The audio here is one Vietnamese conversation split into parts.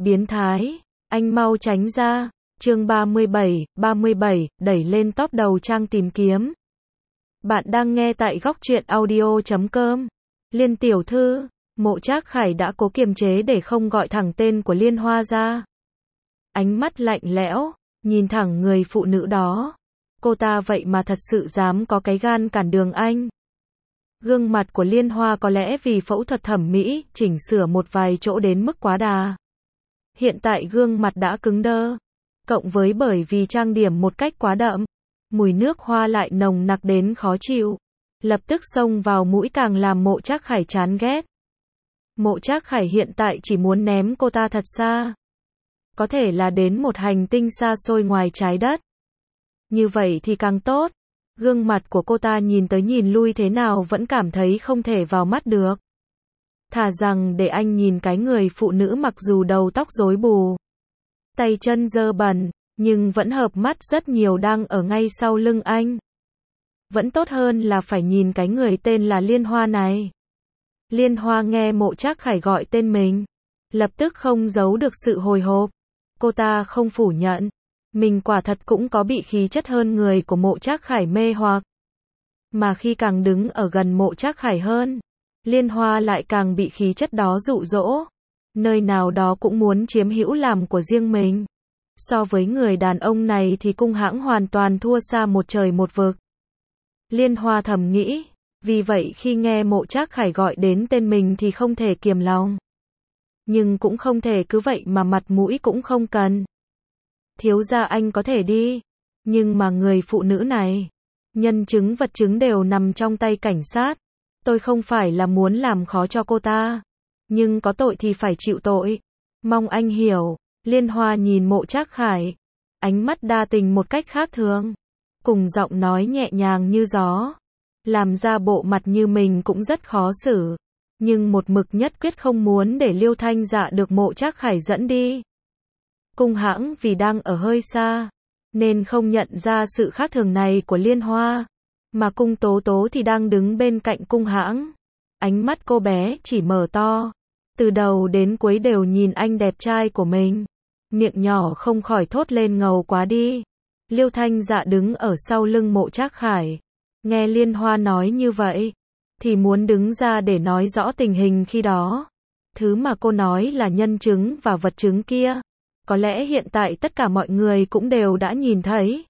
biến thái, anh mau tránh ra. Chương 37, đẩy lên top đầu trang tìm kiếm. Bạn đang nghe tại góc truyện audio.com. Liên tiểu thư, Mộ Trác Khải đã cố kiềm chế để không gọi thẳng tên của Liên Hoa ra. Ánh mắt lạnh lẽo, nhìn thẳng người phụ nữ đó. Cô ta vậy mà thật sự dám có cái gan cản đường anh. Gương mặt của Liên Hoa có lẽ vì phẫu thuật thẩm mỹ, chỉnh sửa một vài chỗ đến mức quá đà. Hiện tại gương mặt đã cứng đơ. Cộng với bởi vì trang điểm một cách quá đậm, mùi nước hoa lại nồng nặc đến khó chịu. Lập tức xông vào mũi càng làm Mộ Trác Khải chán ghét. Mộ Trác Khải hiện tại chỉ muốn ném cô ta thật xa. Có thể là đến một hành tinh xa xôi ngoài trái đất. Như vậy thì càng tốt. Gương mặt của cô ta nhìn tới nhìn lui thế nào vẫn cảm thấy không thể vào mắt được. Thà rằng để anh nhìn cái người phụ nữ mặc dù đầu tóc rối bù, tay chân dơ bẩn, nhưng vẫn hợp mắt rất nhiều đang ở ngay sau lưng anh. Vẫn tốt hơn là phải nhìn cái người tên là Liên Hoa này. Liên Hoa nghe Mộ Trác Khải gọi tên mình, lập tức không giấu được sự hồi hộp. Cô ta không phủ nhận, mình quả thật cũng có bị khí chất hơn người của Mộ Trác Khải mê hoặc. Mà khi càng đứng ở gần Mộ Trác Khải hơn, Liên Hoa lại càng bị khí chất đó dụ dỗ. Nơi nào đó cũng muốn chiếm hữu làm của riêng mình. So với người đàn ông này thì Cung Hãng hoàn toàn thua xa một trời một vực. Liên Hoa thầm nghĩ, vì vậy khi nghe Mộ Trác Khải gọi đến tên mình thì không thể kiềm lòng. Nhưng cũng không thể cứ vậy mà mặt mũi cũng không cần. Thiếu gia anh có thể đi, nhưng mà người phụ nữ này, nhân chứng vật chứng đều nằm trong tay cảnh sát. Tôi không phải là muốn làm khó cho cô ta, nhưng có tội thì phải chịu tội. Mong anh hiểu. Liên Hoa nhìn Mộ Trác Khải, ánh mắt đa tình một cách khác thường, cùng giọng nói nhẹ nhàng như gió, làm ra bộ mặt như mình cũng rất khó xử, nhưng một mực nhất quyết không muốn để Liêu Thanh Dạ được Mộ Trác Khải dẫn đi. Cung Hãng vì đang ở hơi xa, nên không nhận ra sự khác thường này của Liên Hoa, mà Cung Tố Tố thì đang đứng bên cạnh Cung Hãng. Ánh mắt cô bé chỉ mở to, từ đầu đến cuối đều nhìn anh đẹp trai của mình. Miệng nhỏ không khỏi thốt lên ngầu quá đi. Liêu Thanh Dạ đứng ở sau lưng Mộ Trác Khải, nghe Liên Hoa nói như vậy, thì muốn đứng ra để nói rõ tình hình khi đó. Thứ mà cô nói là nhân chứng và vật chứng kia, có lẽ hiện tại tất cả mọi người cũng đều đã nhìn thấy.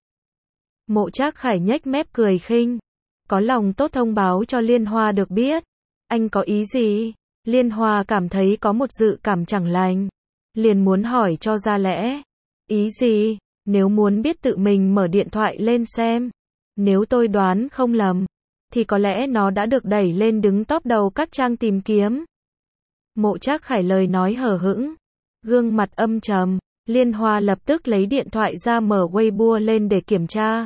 Mộ Trác Khải nhếch mép cười khinh, có lòng tốt thông báo cho Liên Hoa được biết. Anh có ý gì? Liên Hoa cảm thấy có một dự cảm chẳng lành, liền muốn hỏi cho ra lẽ. Ý gì? Nếu muốn biết tự mình mở điện thoại lên xem. Nếu tôi đoán không lầm, thì có lẽ nó đã được đẩy lên đứng top đầu các trang tìm kiếm. Mộ Trác Khải lời nói hờ hững, gương mặt âm trầm. Liên Hoa lập tức lấy điện thoại ra mở Weibo lên để kiểm tra.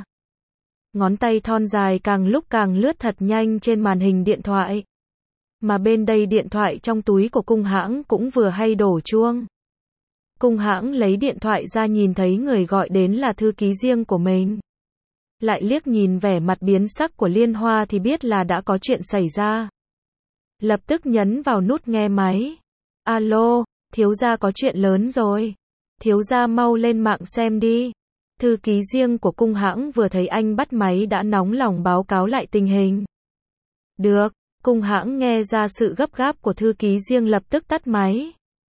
Ngón tay thon dài càng lúc càng lướt thật nhanh trên màn hình điện thoại. Mà bên đây điện thoại trong túi của Cung Hãng cũng vừa hay đổ chuông. Cung Hãng lấy điện thoại ra nhìn thấy người gọi đến là thư ký riêng của mình. Lại liếc nhìn vẻ mặt biến sắc của Liên Hoa thì biết là đã có chuyện xảy ra. Lập tức nhấn vào nút nghe máy. Alo, thiếu gia có chuyện lớn rồi. Thiếu gia mau lên mạng xem đi. Thư ký riêng của Cung Hãng vừa thấy anh bắt máy đã nóng lòng báo cáo lại tình hình. Được. Cung Hãng nghe ra sự gấp gáp của thư ký riêng lập tức tắt máy.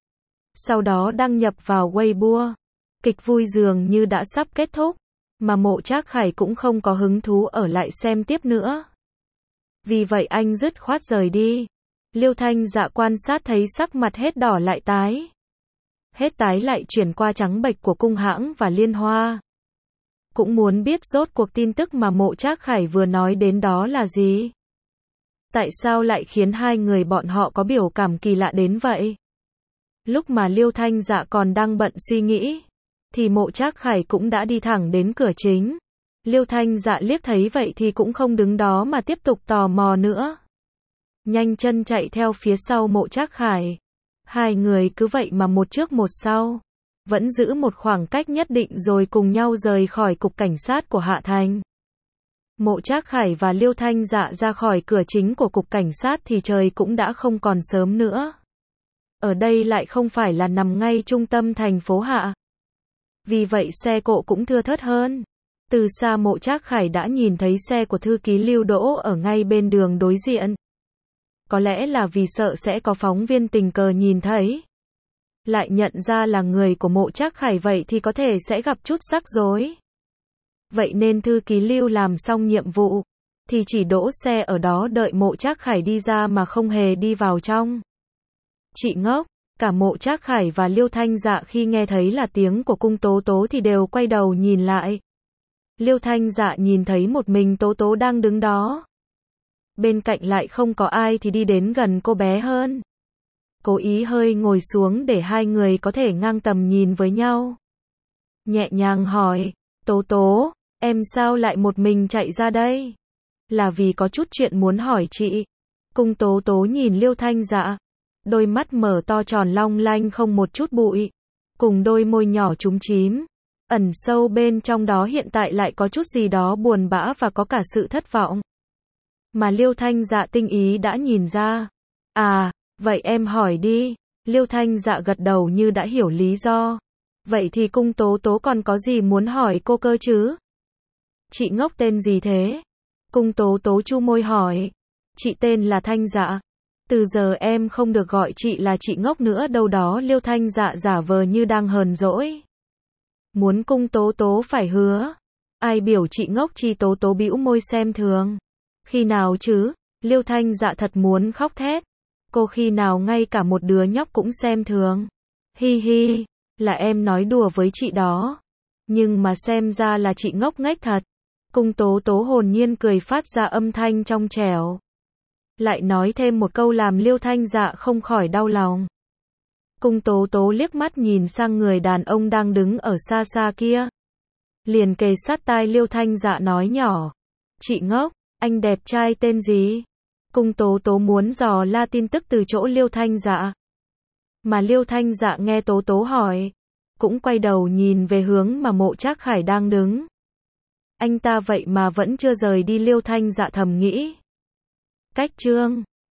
Sau đó đăng nhập vào Weibo. Kịch vui dường như đã sắp kết thúc, mà Mộ Trác Khải cũng không có hứng thú ở lại xem tiếp nữa. Vì vậy anh dứt khoát rời đi. Liêu Thanh Dạ quan sát thấy sắc mặt hết đỏ lại tái. Hết tái lại chuyển qua trắng bệch của Cung Hãng và Liên Hoa. Cũng muốn biết rốt cuộc tin tức mà Mộ Trác Khải vừa nói đến đó là gì. Tại sao lại khiến hai người bọn họ có biểu cảm kỳ lạ đến vậy? Lúc mà Liêu Thanh Dạ còn đang bận suy nghĩ, thì Mộ Trác Khải cũng đã đi thẳng đến cửa chính. Liêu Thanh Dạ liếc thấy vậy thì cũng không đứng đó mà tiếp tục tò mò nữa. Nhanh chân chạy theo phía sau Mộ Trác Khải. Hai người cứ vậy mà một trước một sau, vẫn giữ một khoảng cách nhất định rồi cùng nhau rời khỏi cục cảnh sát của Hạ Thành. Mộ Trác Khải và Liêu Thanh Dạ ra khỏi cửa chính của cục cảnh sát thì trời cũng đã không còn sớm nữa. Ở đây lại không phải là nằm ngay trung tâm thành phố Hạ. Vì vậy xe cộ cũng thưa thớt hơn. Từ xa Mộ Trác Khải đã nhìn thấy xe của thư ký Lưu đỗ ở ngay bên đường đối diện. Có lẽ là vì sợ sẽ có phóng viên tình cờ nhìn thấy. Lại nhận ra là người của Mộ Trác Khải vậy thì có thể sẽ gặp chút rắc rối. Vậy nên thư ký Lưu làm xong nhiệm vụ, thì chỉ đỗ xe ở đó đợi Mộ Trác Khải đi ra mà không hề đi vào trong. Chị ngốc, cả Mộ Trác Khải và Liêu Thanh Dạ khi nghe thấy là tiếng của Cung Tố Tố thì đều quay đầu nhìn lại. Liêu Thanh Dạ nhìn thấy một mình Tố Tố đang đứng đó. Bên cạnh lại không có ai thì đi đến gần cô bé hơn. Cố ý hơi ngồi xuống để hai người có thể ngang tầm nhìn với nhau. Nhẹ nhàng hỏi, Tố Tố, em sao lại một mình chạy ra đây? Là vì có chút chuyện muốn hỏi chị. Cung Tố Tố nhìn Liêu Thanh Dạ. Đôi mắt mở to tròn long lanh không một chút bụi. Cùng đôi môi nhỏ chúm chím. Ẩn sâu bên trong đó hiện tại lại có chút gì đó buồn bã và có cả sự thất vọng. Mà Liêu Thanh Dạ tinh ý đã nhìn ra. À, vậy em hỏi đi. Liêu Thanh Dạ gật đầu như đã hiểu lý do. Vậy thì Cung Tố Tố còn có gì muốn hỏi cô cơ chứ? Chị ngốc tên gì thế? Cung Tố Tố chu môi hỏi. Chị tên là Thanh Dạ. Từ giờ em không được gọi chị là chị ngốc nữa đâu đó. Liêu Thanh Dạ giả vờ như đang hờn dỗi. Muốn Cung Tố Tố phải hứa. Ai biểu chị ngốc chi? Tố Tố bĩu môi xem thường. Khi nào chứ? Liêu Thanh Dạ thật muốn khóc thét. Cô khi nào ngay cả một đứa nhóc cũng xem thường. Hi hi, là em nói đùa với chị đó. Nhưng mà xem ra là chị ngốc nghếch thật. Cung Tố Tố hồn nhiên cười phát ra âm thanh trong trẻo. Lại nói thêm một câu làm Liêu Thanh Dạ không khỏi đau lòng. Cung Tố Tố liếc mắt nhìn sang người đàn ông đang đứng ở xa xa kia. Liền kề sát tai Liêu Thanh Dạ nói nhỏ. Chị ngốc, anh đẹp trai tên gì? Cung Tố Tố muốn dò la tin tức từ chỗ Liêu Thanh Dạ. Mà Liêu Thanh Dạ nghe Tố Tố hỏi, cũng quay đầu nhìn về hướng mà Mộ Trác Khải đang đứng. Anh ta vậy mà vẫn chưa rời đi. Liêu Thanh Dạ thầm nghĩ. Cách chương